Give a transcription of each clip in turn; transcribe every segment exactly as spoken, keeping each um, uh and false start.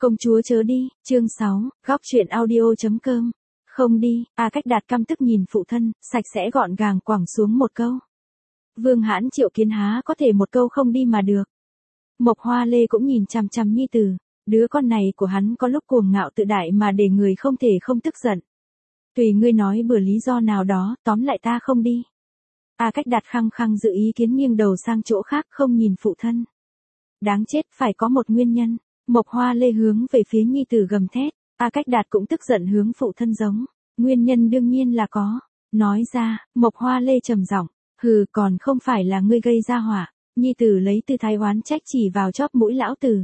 Công chúa chớ đi, chương sáu, góc truyện audio.com. Không đi, A Cách Đạt căm tức nhìn phụ thân, sạch sẽ gọn gàng quẳng xuống một câu. Vương Hãn Triệu Kiến há có thể một câu không đi mà được. Mộc Hoa Lê cũng nhìn chằm chằm nhi tử, đứa con này của hắn có lúc cuồng ngạo tự đại mà để người không thể không tức giận. Tùy ngươi nói bừa lý do nào đó, tóm lại ta không đi. A Cách Đạt khăng khăng giữ ý kiến nghiêng đầu sang chỗ khác không nhìn phụ thân. Đáng chết, phải có một nguyên nhân. Mộc Hoa Lê hướng về phía nhi tử gầm thét, A Cách Đạt cũng tức giận hướng phụ thân giống. Nguyên nhân đương nhiên là có. Nói ra, Mộc Hoa Lê trầm giọng, hừ, còn không phải là ngươi gây ra họa. Nhi tử lấy tư thái oán trách chỉ vào chóp mũi lão tử.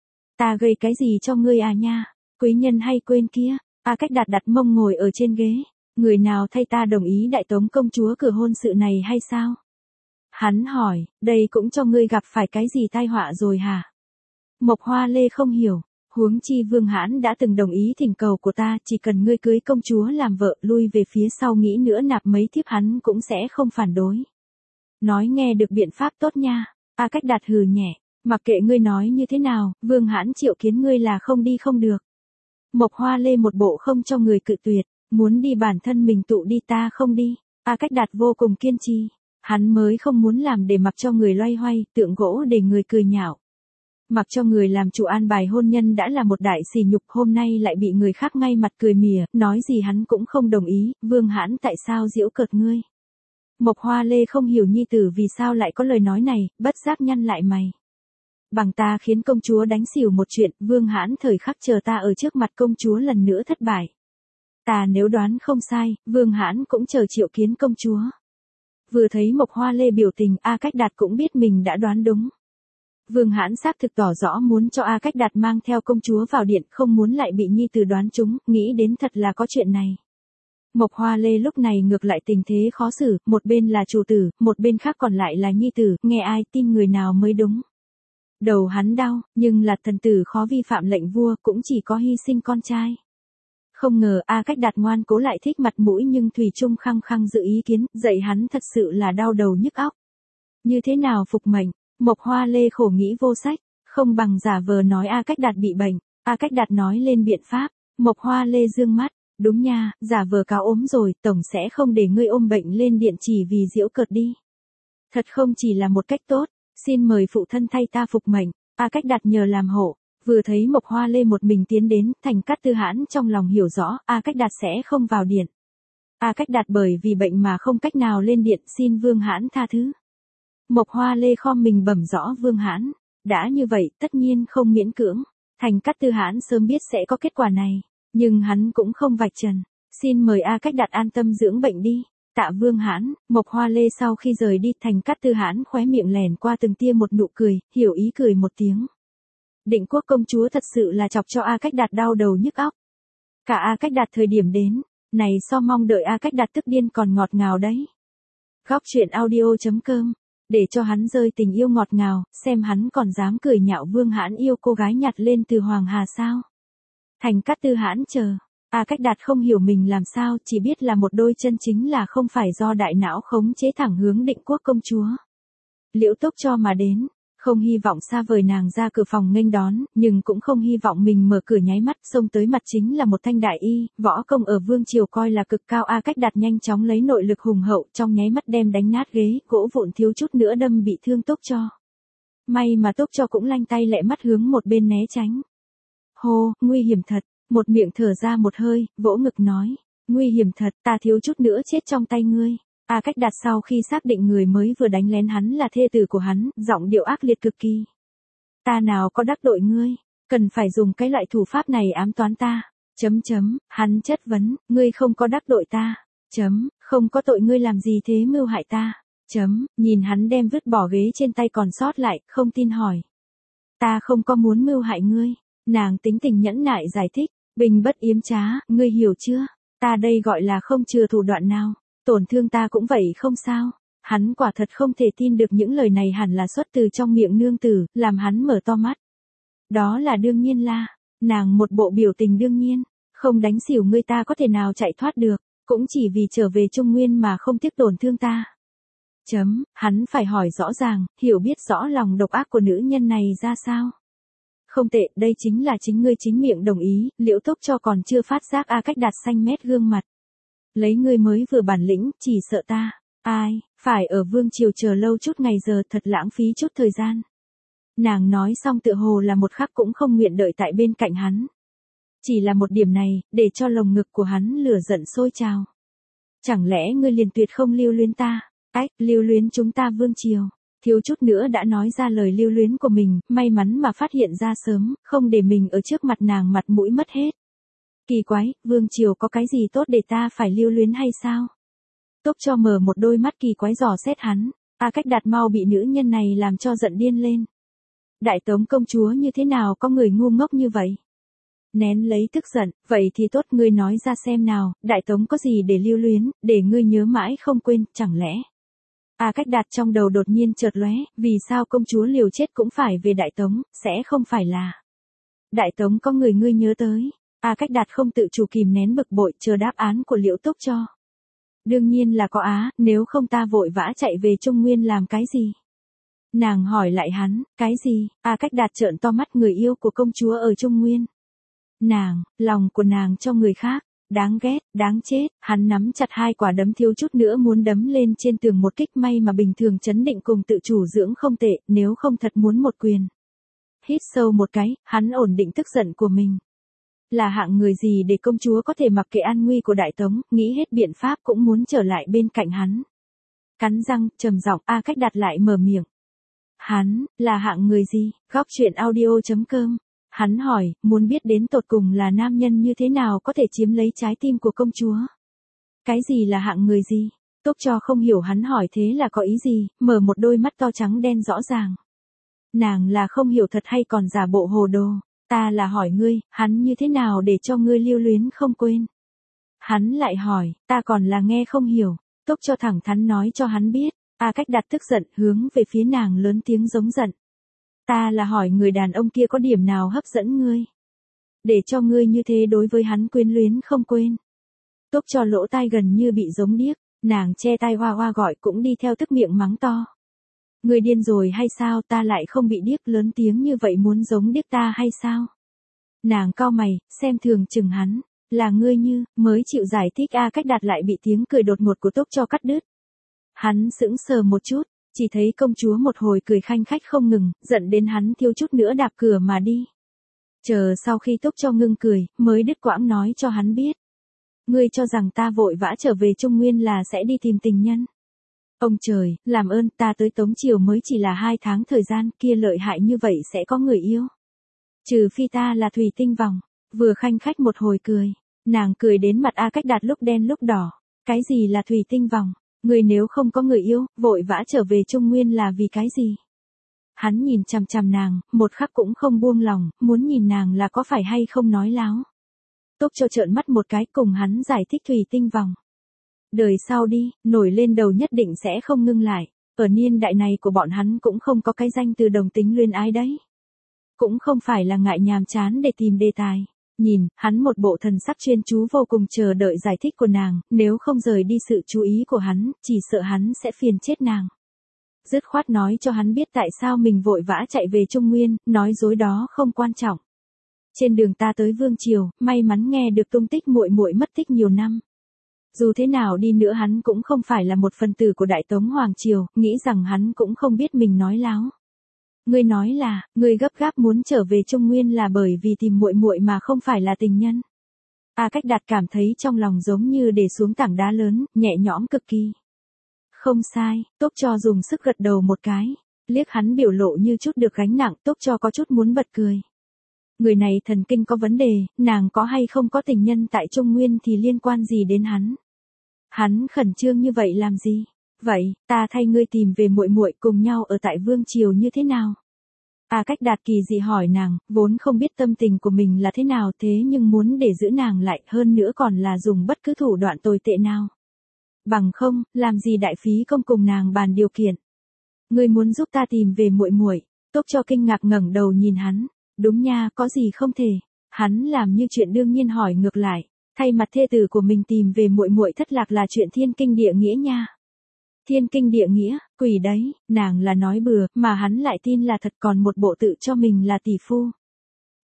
Ta gây cái gì cho ngươi à nha, quý nhân hay quên kia. A Cách Đạt đặt mông ngồi ở trên ghế. Người nào thay ta đồng ý đại tống công chúa cử hôn sự này hay sao? Hắn hỏi, đây cũng cho ngươi gặp phải cái gì tai họa rồi hả? Mộc Hoa Lê không hiểu, huống chi Vương Hãn đã từng đồng ý thỉnh cầu của ta, chỉ cần ngươi cưới công chúa làm vợ, lui về phía sau nghĩ nữa nạp mấy thiếp hắn cũng sẽ không phản đối. Nói nghe được biện pháp tốt nha. A Cách Đạt hừ nhẹ, mặc kệ ngươi nói như thế nào, Vương Hãn Triệu Kiến ngươi là không đi không được. Mộc Hoa Lê một bộ không cho người cự tuyệt, muốn đi bản thân mình tụ đi ta không đi. A Cách Đạt vô cùng kiên trì, hắn mới không muốn làm để mặc cho người loay hoay, tượng gỗ để người cười nhạo. Mặc cho người làm chủ an bài hôn nhân đã là một đại sỉ nhục, hôm nay lại bị người khác ngay mặt cười mỉa, nói gì hắn cũng không đồng ý, Vương Hãn tại sao giễu cợt ngươi. Mộc Hoa Lê không hiểu nhi tử vì sao lại có lời nói này, bất giác nhăn lại mày. Bằng ta khiến công chúa đánh xỉu một chuyện, Vương Hãn thời khắc chờ ta ở trước mặt công chúa lần nữa thất bại. Ta nếu đoán không sai, Vương Hãn cũng chờ Triệu Kiến công chúa. Vừa thấy Mộc Hoa Lê biểu tình, A Cách Đạt cũng biết mình đã đoán đúng. Vương Hãn xác thực tỏ rõ muốn cho A Cách Đạt mang theo công chúa vào điện, không muốn lại bị nhi tử đoán trúng, nghĩ đến thật là có chuyện này. Mộc Hoa Lê lúc này ngược lại tình thế khó xử, một bên là chủ tử, một bên khác còn lại là nhi tử, nghe ai tin người nào mới đúng. Đầu hắn đau, nhưng là thần tử khó vi phạm lệnh vua, cũng chỉ có hy sinh con trai. Không ngờ A Cách Đạt ngoan cố lại thích mặt mũi nhưng thủy chung khăng khăng giữ ý kiến, dạy hắn thật sự là đau đầu nhức óc. Như thế nào phục mệnh? Mộc Hoa Lê khổ nghĩ vô sách, không bằng giả vờ nói A Cách Đạt bị bệnh. A Cách Đạt nói lên biện pháp, Mộc Hoa Lê dương mắt, đúng nha, giả vờ cáo ốm rồi, tổng sẽ không để ngươi ôm bệnh lên điện chỉ vì giễu cợt đi. Thật không chỉ là một cách tốt, xin mời phụ thân thay ta phục mệnh. A Cách Đạt nhờ làm hộ, vừa thấy Mộc Hoa Lê một mình tiến đến, Thành Cát Tư Hãn trong lòng hiểu rõ, A Cách Đạt sẽ không vào điện. A Cách Đạt bởi vì bệnh mà không cách nào lên điện, xin Vương Hãn tha thứ. Mộc Hoa Lê khom mình bẩm rõ Vương Hãn, đã như vậy, tất nhiên không miễn cưỡng. Thành Cát Tư Hãn sớm biết sẽ có kết quả này, nhưng hắn cũng không vạch trần. Xin mời A Cách Đạt an tâm dưỡng bệnh đi. Tạ Vương Hãn. Mộc Hoa Lê sau khi rời đi, Thành Cát Tư Hãn khóe miệng lèn qua từng tia một nụ cười, hiểu ý cười một tiếng. Định Quốc công chúa thật sự là chọc cho A Cách Đạt đau đầu nhức óc. Cả A Cách Đạt thời điểm đến, này so mong đợi A Cách Đạt tức điên còn ngọt ngào đấy. Góc truyện audio.com, để cho hắn rơi tình yêu ngọt ngào, xem hắn còn dám cười nhạo Vương Hãn yêu cô gái nhặt lên từ Hoàng Hà sao. Thành Cát Tư Hãn chờ, A Cách Đạt không hiểu mình làm sao, chỉ biết là một đôi chân chính là không phải do đại não khống chế thẳng hướng Định Quốc công chúa. Liễu Tốc cho mà đến, không hy vọng xa vời nàng ra cửa phòng nghênh đón, nhưng cũng không hy vọng mình mở cửa nháy mắt, xông tới mặt chính là một thanh đại y, võ công ở vương triều coi là cực cao. A Cách Đạt nhanh chóng lấy nội lực hùng hậu, trong nháy mắt đem đánh nát ghế, gỗ vụn thiếu chút nữa đâm bị thương Tốc cho. May mà Tốc cho cũng lanh tay lẹ mắt hướng một bên né tránh. Hô, nguy hiểm thật, một miệng thở ra một hơi, vỗ ngực nói, nguy hiểm thật, ta thiếu chút nữa chết trong tay ngươi. A Cách Đạt sau khi xác định người mới vừa đánh lén hắn là thê tử của hắn, giọng điệu ác liệt cực kỳ. Ta nào có đắc tội ngươi, cần phải dùng cái loại thủ pháp này ám toán ta. Chấm chấm, hắn chất vấn, ngươi không có đắc tội ta. Chấm, không có tội ngươi làm gì thế mưu hại ta. Chấm, nhìn hắn đem vứt bỏ ghế trên tay còn sót lại, không tin hỏi. Ta không có muốn mưu hại ngươi. Nàng tính tình nhẫn nại giải thích, bình bất yếm trá, ngươi hiểu chưa? Ta đây gọi là không chừa thủ đoạn nào. Tổn thương ta cũng vậy không sao. Hắn quả thật không thể tin được những lời này hẳn là xuất từ trong miệng nương tử, làm hắn mở to mắt. Đó là đương nhiên là, nàng một bộ biểu tình đương nhiên, không đánh xỉu ngươi ta có thể nào chạy thoát được, cũng chỉ vì trở về Trung Nguyên mà không tiếc tổn thương ta. Chấm, hắn phải hỏi rõ ràng, hiểu biết rõ lòng độc ác của nữ nhân này ra sao. Không tệ, đây chính là chính ngươi chính miệng đồng ý, Liễu Tốc Cho còn chưa phát giác A Cách Đạt xanh mét gương mặt. Lấy ngươi mới vừa bản lĩnh, chỉ sợ ta. Ai, phải ở vương triều chờ lâu chút ngày giờ thật lãng phí chút thời gian. Nàng nói xong tựa hồ là một khắc cũng không nguyện đợi tại bên cạnh hắn. Chỉ là một điểm này, để cho lồng ngực của hắn lửa giận sôi trào. Chẳng lẽ ngươi liền tuyệt không lưu luyến ta? Ách, lưu luyến chúng ta vương triều. Thiếu chút nữa đã nói ra lời lưu luyến của mình, may mắn mà phát hiện ra sớm, không để mình ở trước mặt nàng mặt mũi mất hết. Kỳ quái, vương triều có cái gì tốt để ta phải lưu luyến hay sao? Tốc Cho mở một đôi mắt kỳ quái dò xét hắn, A Cách Đạt mau bị nữ nhân này làm cho giận điên lên. Đại Tống công chúa như thế nào có người ngu ngốc như vậy? Nén lấy tức giận, vậy thì tốt ngươi nói ra xem nào, Đại Tống có gì để lưu luyến, để ngươi nhớ mãi không quên, chẳng lẽ? A Cách Đạt trong đầu đột nhiên chợt lóe, vì sao công chúa liều chết cũng phải về Đại Tống, sẽ không phải là Đại Tống có người ngươi nhớ tới. A Cách Đạt không tự chủ kìm nén bực bội, chờ đáp án của Liễu Tốc Cho. Đương nhiên là có á, nếu không ta vội vã chạy về Trung Nguyên làm cái gì? Nàng hỏi lại hắn, cái gì? A Cách Đạt trợn to mắt, người yêu của công chúa ở Trung Nguyên. Nàng, lòng của nàng cho người khác. Đáng ghét, đáng chết, hắn nắm chặt hai quả đấm thiếu chút nữa muốn đấm lên trên tường một kích, may mà bình thường chấn định cùng tự chủ dưỡng không tệ, nếu không thật muốn một quyền. Hít sâu một cái, hắn ổn định tức giận của mình. Là hạng người gì để công chúa có thể mặc kệ an nguy của Đại Tống, nghĩ hết biện pháp cũng muốn trở lại bên cạnh hắn. Cắn răng, trầm giọng, A Cách Đạt lại mở miệng. Hắn, là hạng người gì? Góc truyện audio chấm com. Hắn hỏi, muốn biết đến tột cùng là nam nhân như thế nào có thể chiếm lấy trái tim của công chúa. Cái gì là hạng người gì? Tốc Cho không hiểu hắn hỏi thế là có ý gì, mở một đôi mắt to trắng đen rõ ràng. Nàng là không hiểu thật hay còn giả bộ hồ đồ. Ta là hỏi ngươi, hắn như thế nào để cho ngươi lưu luyến không quên. Hắn lại hỏi, ta còn là nghe không hiểu. Tốc Cho thẳng thắn nói cho hắn biết. A Cách Đạt tức giận, hướng về phía nàng lớn tiếng giống giận. Ta là hỏi người đàn ông kia có điểm nào hấp dẫn ngươi, để cho ngươi như thế đối với hắn quyến luyến không quên. Tốc Cho lỗ tai gần như bị giống điếc, nàng che tai hoa hoa gọi cũng đi theo tức miệng mắng to. Ngươi điên rồi hay sao, ta lại không bị điếc, lớn tiếng như vậy muốn giống điếc ta hay sao? Nàng cau mày, xem thường chừng hắn, là ngươi như, mới chịu giải thích. A Cách Đạt lại bị tiếng cười đột ngột của Tốc Cho cắt đứt. Hắn sững sờ một chút, chỉ thấy công chúa một hồi cười khanh khách không ngừng, giận đến hắn thiếu chút nữa đạp cửa mà đi. Chờ sau khi Tốc Cho ngưng cười, mới đứt quãng nói cho hắn biết. Ngươi cho rằng ta vội vã trở về Trung Nguyên là sẽ đi tìm tình nhân. Ông trời, làm ơn, ta tới Tống Triều mới chỉ là hai tháng thời gian, kia lợi hại như vậy sẽ có người yêu. Trừ phi ta là thủy tinh vòng. Vừa khanh khách một hồi cười, nàng cười đến mặt A Cách Đạt lúc đen lúc đỏ. Cái gì là thủy tinh vòng? Người nếu không có người yêu, vội vã trở về Trung Nguyên là vì cái gì? Hắn nhìn chằm chằm nàng, một khắc cũng không buông lòng, muốn nhìn nàng là có phải hay không nói láo. Tốc Cho trợn mắt một cái, cùng hắn giải thích thủy tinh vòng. Đời sau đi, nổi lên đầu nhất định sẽ không ngưng lại, ở niên đại này của bọn hắn cũng không có cái danh từ đồng tính luyến ái đấy. Cũng không phải là ngại nhàm chán để tìm đề tài. Nhìn, hắn một bộ thần sắc chuyên chú vô cùng chờ đợi giải thích của nàng, nếu không rời đi sự chú ý của hắn, chỉ sợ hắn sẽ phiền chết nàng. Dứt khoát nói cho hắn biết tại sao mình vội vã chạy về Trung Nguyên, nói dối đó không quan trọng. Trên đường ta tới Vương Triều, may mắn nghe được tung tích muội muội mất tích nhiều năm. Dù thế nào đi nữa hắn cũng không phải là một phần tử của Đại Tống Hoàng Triều, nghĩ rằng hắn cũng không biết mình nói láo. Ngươi nói là, ngươi gấp gáp muốn trở về Trung Nguyên là bởi vì tìm muội muội mà không phải là tình nhân. A Cách Đạt cảm thấy trong lòng giống như để xuống tảng đá lớn, nhẹ nhõm cực kỳ. Không sai, Tốc Cho dùng sức gật đầu một cái, liếc hắn biểu lộ như chút được gánh nặng, Tốc Cho có chút muốn bật cười. Người này thần kinh có vấn đề, nàng có hay không có tình nhân tại Trung Nguyên thì liên quan gì đến hắn? Hắn khẩn trương như vậy làm gì? Vậy, ta thay ngươi tìm về muội muội cùng nhau ở tại Vương Triều như thế nào? A Cách Đạt kỳ dị hỏi nàng, vốn không biết tâm tình của mình là thế nào thế nhưng muốn để giữ nàng lại, hơn nữa còn là dùng bất cứ thủ đoạn tồi tệ nào. Bằng không, làm gì đại phí công cùng nàng bàn điều kiện. Ngươi muốn giúp ta tìm về muội muội? Tốc Cho kinh ngạc ngẩng đầu nhìn hắn, đúng nha, có gì không thể? Hắn làm như chuyện đương nhiên hỏi ngược lại, thay mặt thê tử của mình tìm về muội muội thất lạc là chuyện thiên kinh địa nghĩa nha. Thiên kinh địa nghĩa, quỷ đấy, nàng là nói bừa, mà hắn lại tin là thật, còn một bộ tự cho mình là tỷ phu.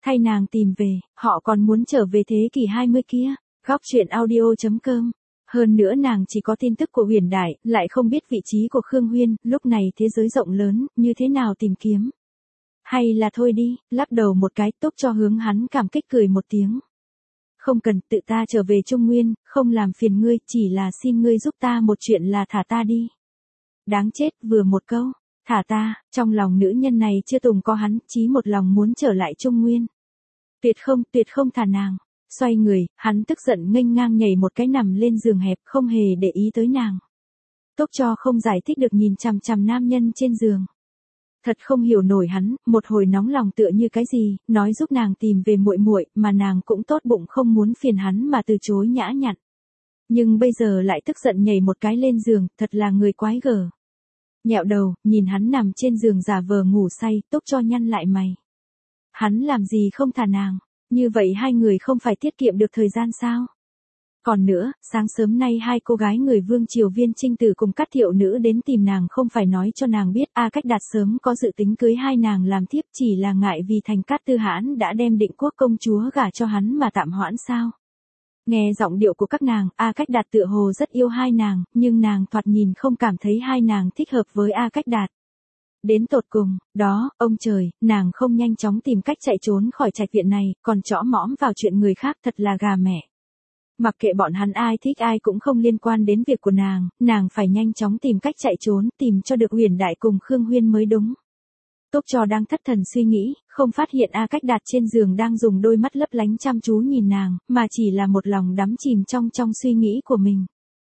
thay nàng tìm về, họ còn muốn trở về thế kỷ hai mươi kia. Góc truyện audio chấm com. Hơn nữa nàng chỉ có tin tức của Huyền Đại, lại không biết vị trí của Khương Huyên, lúc này thế giới rộng lớn, như thế nào tìm kiếm. Hay là thôi đi, lắc đầu một cái, Túc cho hướng hắn cảm kích cười một tiếng. Không cần, tự ta trở về Trung Nguyên, không làm phiền ngươi, chỉ là xin ngươi giúp ta một chuyện là thả ta đi. Đáng chết, vừa một câu, thả ta, trong lòng nữ nhân này chưa từng có hắn, chí một lòng muốn trở lại Trung Nguyên. Tuyệt không, tuyệt không thả nàng. Xoay người, hắn tức giận nghênh ngang nhảy một cái nằm lên giường hẹp, không hề để ý tới nàng. Tốc cho không giải thích được nhìn chằm chằm nam nhân trên giường. Thật không hiểu nổi hắn, một hồi nóng lòng tựa như cái gì, nói giúp nàng tìm về muội muội, mà nàng cũng tốt bụng không muốn phiền hắn mà từ chối nhã nhặn. Nhưng bây giờ lại tức giận nhảy một cái lên giường, thật là người quái gở. Nhẹo đầu, nhìn hắn nằm trên giường giả vờ ngủ say, Tốc cho nhăn lại mày. Hắn làm gì không thả nàng, như vậy hai người không phải tiết kiệm được thời gian sao? Còn nữa, sáng sớm nay hai cô gái người Vương Triều Viên Trinh Tử cùng Cát Thiệu Nữ đến tìm nàng không phải nói cho nàng biết A Cách Đạt sớm có dự tính cưới hai nàng làm thiếp, chỉ là ngại vì Thành Cát Tư Hãn đã đem Định Quốc công chúa gả cho hắn mà tạm hoãn sao? Nghe giọng điệu của các nàng, A Cách Đạt tựa hồ rất yêu hai nàng, nhưng nàng thoạt nhìn không cảm thấy hai nàng thích hợp với A Cách Đạt. Đến tột cùng, đó, ông trời, nàng không nhanh chóng tìm cách chạy trốn khỏi trạch viện này, còn chõ mõm vào chuyện người khác, thật là gà mẹ. Mặc kệ bọn hắn ai thích ai cũng không liên quan đến việc của nàng, nàng phải nhanh chóng tìm cách chạy trốn, tìm cho được Huyền Đại cùng Khương Huyên mới đúng. Túc cho đang thất thần suy nghĩ, không phát hiện A Cách Đạt trên giường đang dùng đôi mắt lấp lánh chăm chú nhìn nàng, mà chỉ là một lòng đắm chìm trong trong suy nghĩ của mình.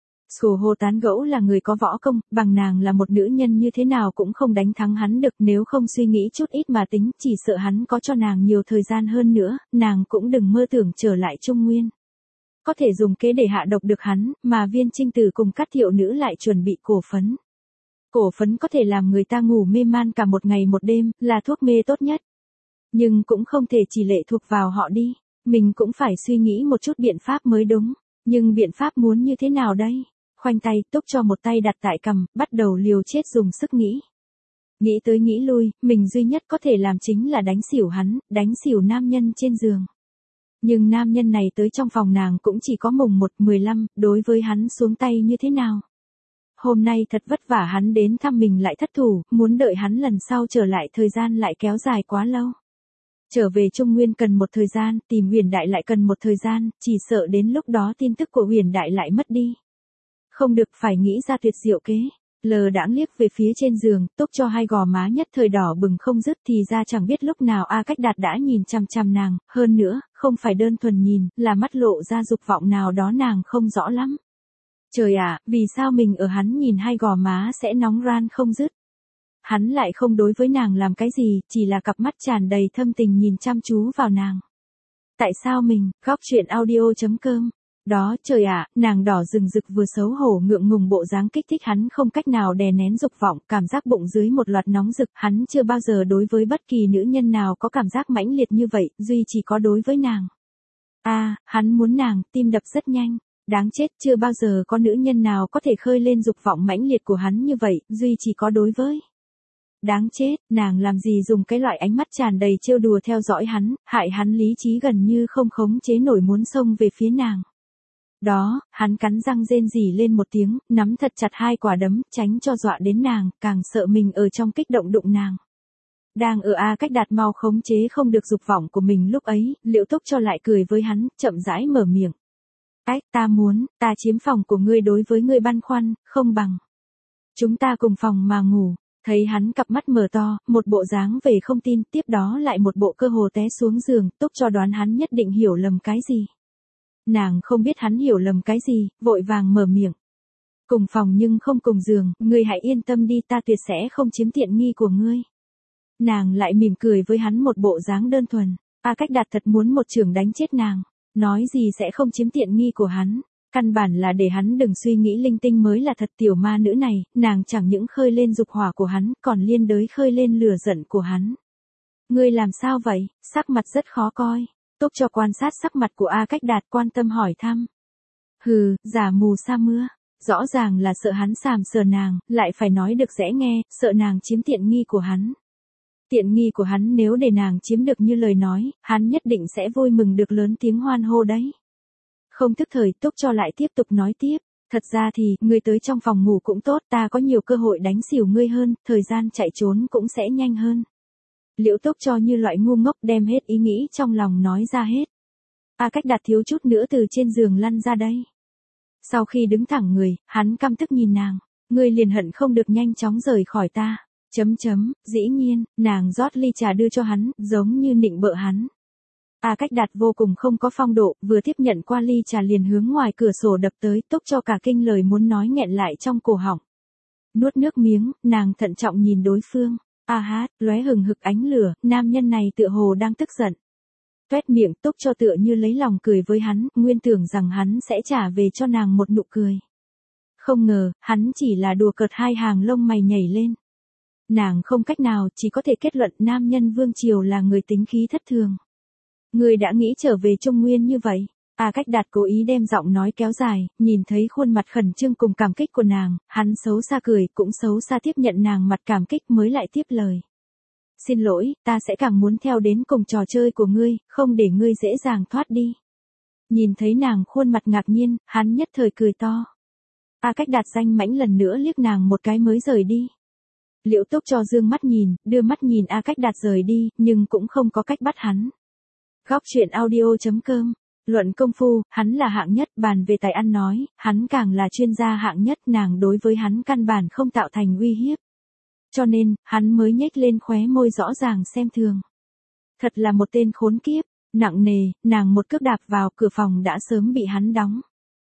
Sổ hồ tán gẫu là người có võ công, bằng nàng là một nữ nhân như thế nào cũng không đánh thắng hắn được, nếu không suy nghĩ chút ít mà tính, chỉ sợ hắn có cho nàng nhiều thời gian hơn nữa, nàng cũng đừng mơ tưởng trở lại Trung Nguyên. Có thể dùng kế để hạ độc được hắn, mà Viên Trinh Tử cùng Cát Thiệu Nữ lại chuẩn bị cổ phấn. Cổ phấn có thể làm người ta ngủ mê man cả một ngày một đêm, là thuốc mê tốt nhất. Nhưng cũng không thể chỉ lệ thuộc vào họ đi, mình cũng phải suy nghĩ một chút biện pháp mới đúng. Nhưng biện pháp muốn như thế nào đây? Khoanh tay, Túc cho một tay đặt tại cằm, bắt đầu liều chết dùng sức nghĩ. Nghĩ tới nghĩ lui, mình duy nhất có thể làm chính là đánh xỉu hắn, đánh xỉu nam nhân trên giường. Nhưng nam nhân này tới trong phòng nàng cũng chỉ có mùng một mười lăm, đối với hắn xuống tay như thế nào? Hôm nay thật vất vả hắn đến thăm mình lại thất thủ, muốn đợi hắn lần sau trở lại thời gian lại kéo dài quá lâu. Trở về Trung Nguyên cần một thời gian, tìm Huyền Đại lại cần một thời gian, chỉ sợ đến lúc đó tin tức của Huyền Đại lại mất đi. Không được, phải nghĩ ra tuyệt diệu kế. Lờ đãng liếc về phía trên giường, Túc cho hai gò má nhất thời đỏ bừng không dứt, thì ra chẳng biết lúc nào A Cách Đạt đã nhìn chằm chằm nàng, hơn nữa, không phải đơn thuần nhìn, là mắt lộ ra dục vọng nào đó nàng không rõ lắm. Trời ạ, vì sao mình ở hắn nhìn hai gò má sẽ nóng ran không dứt? Hắn lại không đối với nàng làm cái gì, chỉ là cặp mắt tràn đầy thâm tình nhìn chăm chú vào nàng. Tại sao mình, góc truyện audio chấm com. Đó, trời ạ, nàng đỏ rừng rực vừa xấu hổ ngượng ngùng bộ dáng kích thích hắn không cách nào đè nén dục vọng, cảm giác bụng dưới một loạt nóng rực, hắn chưa bao giờ đối với bất kỳ nữ nhân nào có cảm giác mãnh liệt như vậy, duy chỉ có đối với nàng. A, à, hắn muốn nàng, tim đập rất nhanh. Đáng chết, chưa bao giờ có nữ nhân nào có thể khơi lên dục vọng mãnh liệt của hắn như vậy, duy chỉ có đối với. Đáng chết, nàng làm gì dùng cái loại ánh mắt tràn đầy trêu đùa theo dõi hắn, hại hắn lý trí gần như không khống chế nổi muốn xông về phía nàng. Đó, hắn cắn răng rên rỉ lên một tiếng, nắm thật chặt hai quả đấm, tránh cho dọa đến nàng, càng sợ mình ở trong kích động đụng nàng. Đang ở A Cách Đạt mau khống chế không được dục vọng của mình lúc ấy, Liễu Túc cho lại cười với hắn, chậm rãi mở miệng. Ách, ta muốn, ta chiếm phòng của ngươi đối với ngươi băn khoăn, không bằng. Chúng ta cùng phòng mà ngủ. Thấy hắn cặp mắt mở to, một bộ dáng về không tin, tiếp đó lại một bộ cơ hồ té xuống giường, Túc cho đoán hắn nhất định hiểu lầm cái gì. Nàng không biết hắn hiểu lầm cái gì, vội vàng mở miệng. Cùng phòng nhưng không cùng giường, ngươi hãy yên tâm đi, ta tuyệt sẽ không chiếm tiện nghi của ngươi. Nàng lại mỉm cười với hắn một bộ dáng đơn thuần, A Cách Đạt thật muốn một chưởng đánh chết nàng, nói gì sẽ không chiếm tiện nghi của hắn. Căn bản là để hắn đừng suy nghĩ linh tinh mới là thật. Tiểu ma nữ này, nàng chẳng những khơi lên dục hỏa của hắn, còn liên đới khơi lên lửa giận của hắn. Ngươi làm sao vậy? Sắc mặt rất khó coi. Túc cho quan sát sắc mặt của A Cách Đạt, quan tâm hỏi thăm. Hừ, giả mù sa mưa. Rõ ràng là sợ hắn sàm sờ nàng, lại phải nói được dễ nghe, sợ nàng chiếm tiện nghi của hắn. Tiện nghi của hắn nếu để nàng chiếm được như lời nói, hắn nhất định sẽ vui mừng được lớn tiếng hoan hô đấy. Không thức thời, Túc Cho lại tiếp tục nói tiếp. Thật ra thì, ngươi tới trong phòng ngủ cũng tốt, ta có nhiều cơ hội đánh xỉu ngươi hơn, thời gian chạy trốn cũng sẽ nhanh hơn. Liễu Túc Cho như loại ngu ngốc đem hết ý nghĩ trong lòng nói ra hết. A Cách Đạt thiếu chút nữa từ trên giường lăn ra đây. Sau khi đứng thẳng người, hắn căm tức nhìn nàng. Ngươi liền hận không được nhanh chóng rời khỏi ta. Chấm chấm, dĩ nhiên, nàng rót ly trà đưa cho hắn, giống như nịnh bợ hắn. A Cách Đạt vô cùng không có phong độ, vừa tiếp nhận qua ly trà liền hướng ngoài cửa sổ đập tới, Túc Cho cả kinh lời muốn nói nghẹn lại trong cổ họng. Nuốt nước miếng, nàng thận trọng nhìn đối phương. A hát, lóe hừng hực ánh lửa, nam nhân này tựa hồ đang tức giận. Toét miệng, Túc Cho tựa như lấy lòng cười với hắn, nguyên tưởng rằng hắn sẽ trả về cho nàng một nụ cười. Không ngờ, hắn chỉ là đùa cợt, hai hàng lông mày nhảy lên. Nàng không cách nào, chỉ có thể kết luận nam nhân vương triều là người tính khí thất thường. Người đã nghĩ trở về Trung Nguyên như vậy. A Cách Đạt cố ý đem giọng nói kéo dài, nhìn thấy khuôn mặt khẩn trương cùng cảm kích của nàng, hắn xấu xa cười, cũng xấu xa tiếp nhận nàng mặt cảm kích mới lại tiếp lời. Xin lỗi, ta sẽ càng muốn theo đến cùng trò chơi của ngươi, không để ngươi dễ dàng thoát đi. Nhìn thấy nàng khuôn mặt ngạc nhiên, hắn nhất thời cười to. A Cách Đạt danh mãnh lần nữa liếc nàng một cái mới rời đi. Liễu Túc Cho dương mắt nhìn, đưa mắt nhìn A Cách Đạt rời đi, nhưng cũng không có cách bắt hắn. Góc truyện audio chấm com. Luận công phu, hắn là hạng nhất, bàn về tài ăn nói, hắn càng là chuyên gia hạng nhất, nàng đối với hắn căn bản không tạo thành uy hiếp. Cho nên, hắn mới nhếch lên khóe môi rõ ràng xem thường. Thật là một tên khốn kiếp, nặng nề, nàng một cước đạp vào cửa phòng đã sớm bị hắn đóng.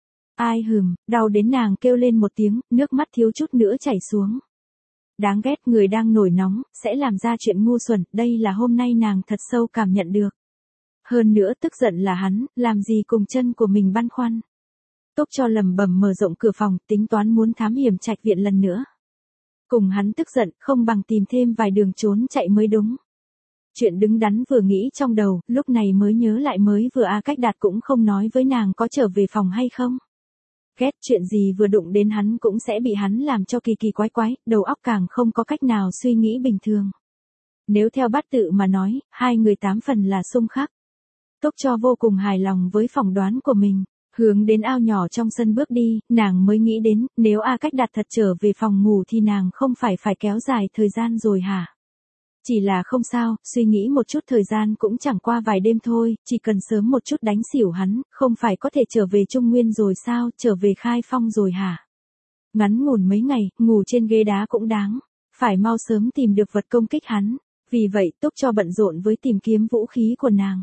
Ai hừm, đau đến nàng kêu lên một tiếng, nước mắt thiếu chút nữa chảy xuống. Đáng ghét, người đang nổi nóng, sẽ làm ra chuyện ngu xuẩn, đây là hôm nay nàng thật sâu cảm nhận được. Hơn nữa tức giận là hắn, làm gì cùng chân của mình băn khoăn. Túc Cho lầm bầm mở rộng cửa phòng, tính toán muốn thám hiểm trạch viện lần nữa. Cùng hắn tức giận, không bằng tìm thêm vài đường trốn chạy mới đúng. Chuyện đứng đắn vừa nghĩ trong đầu, lúc này mới nhớ lại mới vừa A Cách Đạt cũng không nói với nàng có trở về phòng hay không. Ghét, chuyện gì vừa đụng đến hắn cũng sẽ bị hắn làm cho kỳ kỳ quái quái, đầu óc càng không có cách nào suy nghĩ bình thường. Nếu theo bát tự mà nói, hai người tám phần là xung khắc. Túc Cho vô cùng hài lòng với phỏng đoán của mình, hướng đến ao nhỏ trong sân bước đi, nàng mới nghĩ đến, nếu A Cách Đạt thật trở về phòng ngủ thì nàng không phải phải kéo dài thời gian rồi hả? Chỉ là không sao, suy nghĩ một chút thời gian cũng chẳng qua vài đêm thôi, chỉ cần sớm một chút đánh xỉu hắn, không phải có thể trở về Trung Nguyên rồi sao, trở về Khai Phong rồi hả? Ngắn ngủn mấy ngày, ngủ trên ghế đá cũng đáng, phải mau sớm tìm được vật công kích hắn, vì vậy Túc Cho bận rộn với tìm kiếm vũ khí của nàng.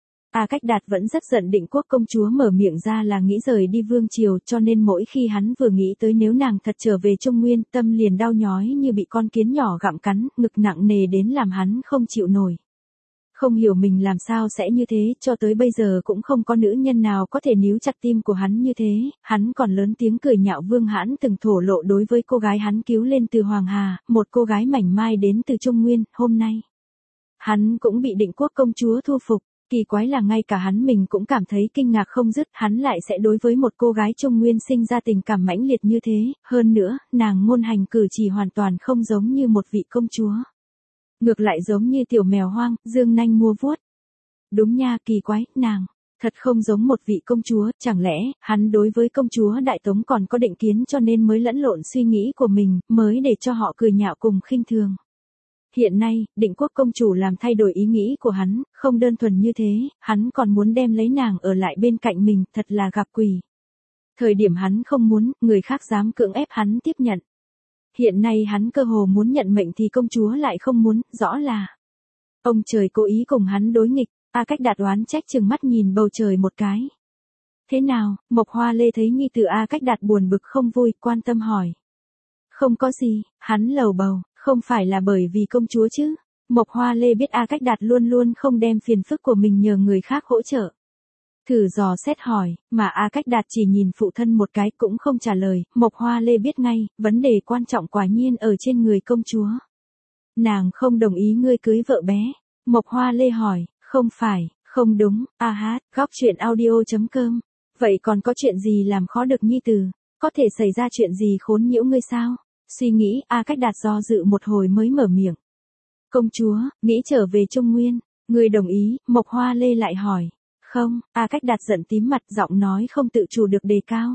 A Cách Đạt vẫn rất giận Định Quốc công chúa mở miệng ra là nghĩ rời đi vương triều, cho nên mỗi khi hắn vừa nghĩ tới nếu nàng thật trở về Trung Nguyên, tâm liền đau nhói như bị con kiến nhỏ gặm cắn, ngực nặng nề đến làm hắn không chịu nổi. Không hiểu mình làm sao sẽ như thế, cho tới bây giờ cũng không có nữ nhân nào có thể níu chặt tim của hắn như thế, hắn còn lớn tiếng cười nhạo Vương Hãn từng thổ lộ đối với cô gái hắn cứu lên từ Hoàng Hà, một cô gái mảnh mai đến từ Trung Nguyên, hôm nay. Hắn cũng bị Định Quốc công chúa thu phục. Kỳ quái là ngay cả hắn mình cũng cảm thấy kinh ngạc không dứt, hắn lại sẽ đối với một cô gái Trung Nguyên sinh ra tình cảm mãnh liệt như thế, hơn nữa, nàng ngôn hành cử chỉ hoàn toàn không giống như một vị công chúa. Ngược lại giống như tiểu mèo hoang, dương nanh mua vuốt. Đúng nha, kỳ quái, nàng, thật không giống một vị công chúa, chẳng lẽ, hắn đối với công chúa Đại Tống còn có định kiến cho nên mới lẫn lộn suy nghĩ của mình, mới để cho họ cười nhạo cùng khinh thường. Hiện nay, Định Quốc công chủ làm thay đổi ý nghĩ của hắn, không đơn thuần như thế, hắn còn muốn đem lấy nàng ở lại bên cạnh mình, thật là gặp quỷ. Thời điểm hắn không muốn, người khác dám cưỡng ép hắn tiếp nhận. Hiện nay hắn cơ hồ muốn nhận mệnh thì công chúa lại không muốn, rõ là ông trời cố ý cùng hắn đối nghịch. A Cách Đạt oán trách chừng mắt nhìn bầu trời một cái. Thế nào, Mộc Hoa Lê thấy nhi tử A Cách Đạt buồn bực không vui, quan tâm hỏi. Không có gì, hắn lầu bầu. Không phải là bởi vì công chúa chứ. Mộc Hoa Lê biết A Cách Đạt luôn luôn không đem phiền phức của mình nhờ người khác hỗ trợ. Thử dò xét hỏi, mà A Cách Đạt chỉ nhìn phụ thân một cái cũng không trả lời, Mộc Hoa Lê biết ngay, vấn đề quan trọng quả nhiên ở trên người công chúa. Nàng không đồng ý ngươi cưới vợ bé. Mộc Hoa Lê hỏi, không phải, không đúng, a hát, góc truyện audio chấm com. Vậy còn có chuyện gì làm khó được nhi tử? Có thể xảy ra chuyện gì khốn nhiễu ngươi sao? Suy nghĩ, A Cách Đạt do dự một hồi mới mở miệng. Công chúa, nghĩ trở về Trung Nguyên. Người đồng ý, Mộc Hoa Lê lại hỏi. Không, A Cách Đạt giận tím mặt, giọng nói không tự chủ được đề cao.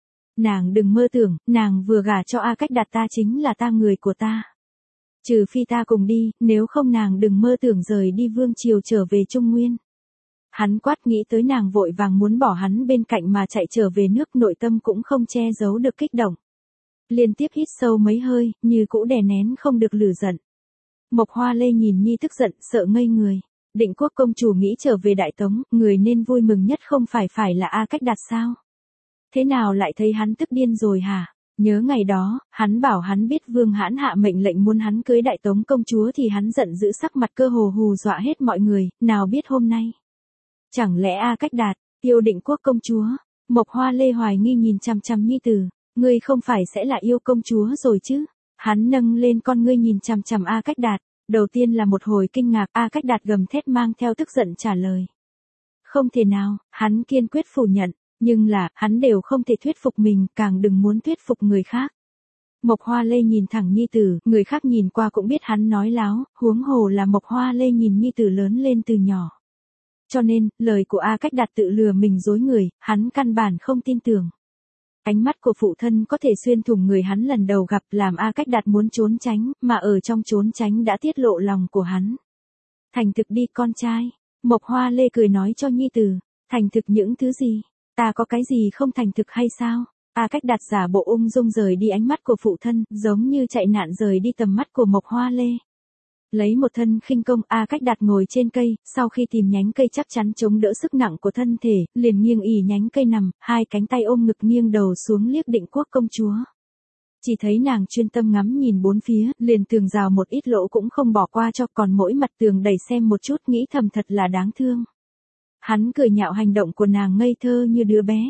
Nàng đừng mơ tưởng, nàng vừa gả cho A Cách Đạt ta chính là ta người của ta. Trừ phi ta cùng đi, nếu không nàng đừng mơ tưởng rời đi vương triều trở về Trung Nguyên. Hắn quát, nghĩ tới nàng vội vàng muốn bỏ hắn bên cạnh mà chạy trở về nước, nội tâm cũng không che giấu được kích động. Liên tiếp hít sâu mấy hơi, như cũ đè nén không được lửa giận. Mộc Hoa Lê nhìn nhi tức giận, sợ ngây người. Định Quốc công chủ nghĩ trở về Đại Tống, người nên vui mừng nhất không phải phải là A Cách Đạt sao? Thế nào lại thấy hắn tức điên rồi hả? Nhớ ngày đó, hắn bảo hắn biết Vương Hãn hạ mệnh lệnh muốn hắn cưới Đại Tống công chúa thì hắn giận dữ sắc mặt cơ hồ hù dọa hết mọi người, nào biết hôm nay. Chẳng lẽ A Cách Đạt, yêu Định Quốc công chúa? Mộc Hoa Lê hoài nghi nhìn chằm chằm nhi tử, ngươi không phải sẽ là yêu công chúa rồi chứ? Hắn nâng lên con ngươi nhìn chằm chằm A Cách Đạt, đầu tiên là một hồi kinh ngạc, A Cách Đạt gầm thét mang theo tức giận trả lời. Không thể nào, hắn kiên quyết phủ nhận, nhưng là, hắn đều không thể thuyết phục mình, càng đừng muốn thuyết phục người khác. Mộc Hoa Lê nhìn thẳng nhi tử, người khác nhìn qua cũng biết hắn nói láo, huống hồ là Mộc Hoa Lê nhìn nhi tử lớn lên từ nhỏ. Cho nên, lời của A Cách Đạt tự lừa mình dối người, hắn căn bản không tin tưởng. Ánh mắt của phụ thân có thể xuyên thủng người hắn lần đầu gặp, làm A Cách Đạt muốn trốn tránh, mà ở trong trốn tránh đã tiết lộ lòng của hắn. Thành thực đi con trai. Mộc Hoa Lê cười nói cho nhi tử. Thành thực những thứ gì? Ta có cái gì không thành thực hay sao? A Cách Đạt giả bộ ung dung rời đi ánh mắt của phụ thân, giống như chạy nạn rời đi tầm mắt của Mộc Hoa Lê. Lấy một thân khinh công, A Cách Đạt ngồi trên cây, sau khi tìm nhánh cây chắc chắn chống đỡ sức nặng của thân thể, liền nghiêng ỉ nhánh cây nằm, hai cánh tay ôm ngực nghiêng đầu xuống liếc Định Quốc công chúa. Chỉ thấy nàng chuyên tâm ngắm nhìn bốn phía, liền tường rào một ít lỗ cũng không bỏ qua cho, còn mỗi mặt tường đầy xem một chút, nghĩ thầm thật là đáng thương. Hắn cười nhạo hành động của nàng ngây thơ như đứa bé.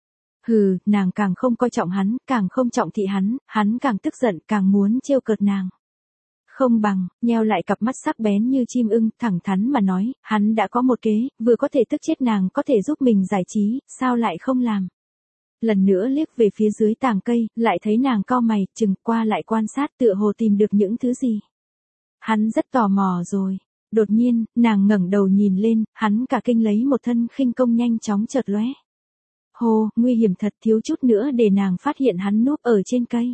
Hừ, nàng càng không coi trọng hắn, càng không trọng thị hắn, hắn càng tức giận, càng muốn trêu cợt nàng. Không bằng, nheo lại cặp mắt sắc bén như chim ưng, thẳng thắn mà nói, hắn đã có một kế, vừa có thể tức chết nàng, có thể giúp mình giải trí, sao lại không làm. Lần nữa liếc về phía dưới tàng cây, lại thấy nàng cau mày, chừng qua lại quan sát tựa hồ tìm được những thứ gì. Hắn rất tò mò rồi. Đột nhiên, nàng ngẩng đầu nhìn lên, hắn cả kinh lấy một thân khinh công nhanh chóng chợt lóe. Hồ, nguy hiểm thật, thiếu chút nữa để nàng phát hiện hắn núp ở trên cây.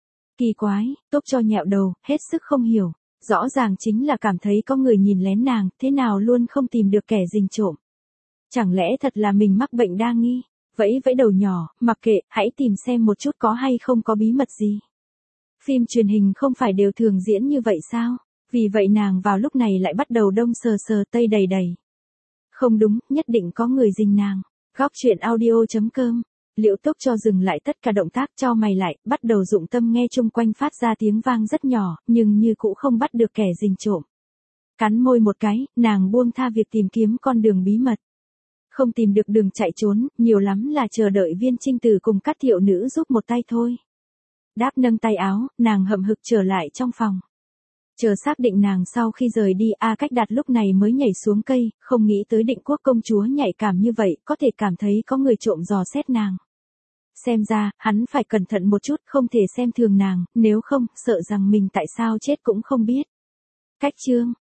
Kỳ quái, Tốc cho nhẹo đầu, hết sức không hiểu. Rõ ràng chính là cảm thấy có người nhìn lén nàng, thế nào luôn không tìm được kẻ rình trộm. Chẳng lẽ thật là mình mắc bệnh đa nghi? Vẫy vẫy đầu nhỏ, mặc kệ, hãy tìm xem một chút có hay không có bí mật gì. Phim truyền hình không phải đều thường diễn như vậy sao? Vì vậy nàng vào lúc này lại bắt đầu đông sờ sờ tây đầy đầy. Không đúng, nhất định có người rình nàng. Góc truyện audio chấm com. Liễu Tốc cho dừng lại tất cả động tác, cho mày lại, bắt đầu dụng tâm nghe chung quanh phát ra tiếng vang rất nhỏ, nhưng như cũ không bắt được kẻ rình trộm. Cắn môi một cái, nàng buông tha việc tìm kiếm con đường bí mật. Không tìm được đường chạy trốn, nhiều lắm là chờ đợi Viên Trinh Tử cùng các thiệu nữ giúp một tay thôi. Đáp nâng tay áo, nàng hậm hực trở lại trong phòng. Chờ xác định nàng sau khi rời đi, A Cách Đạt lúc này mới nhảy xuống cây, không nghĩ tới Định Quốc công chúa nhạy cảm như vậy, có thể cảm thấy có người trộm dò xét nàng. Xem ra, hắn phải cẩn thận một chút, không thể xem thường nàng, nếu không, sợ rằng mình tại sao chết cũng không biết. Cách chương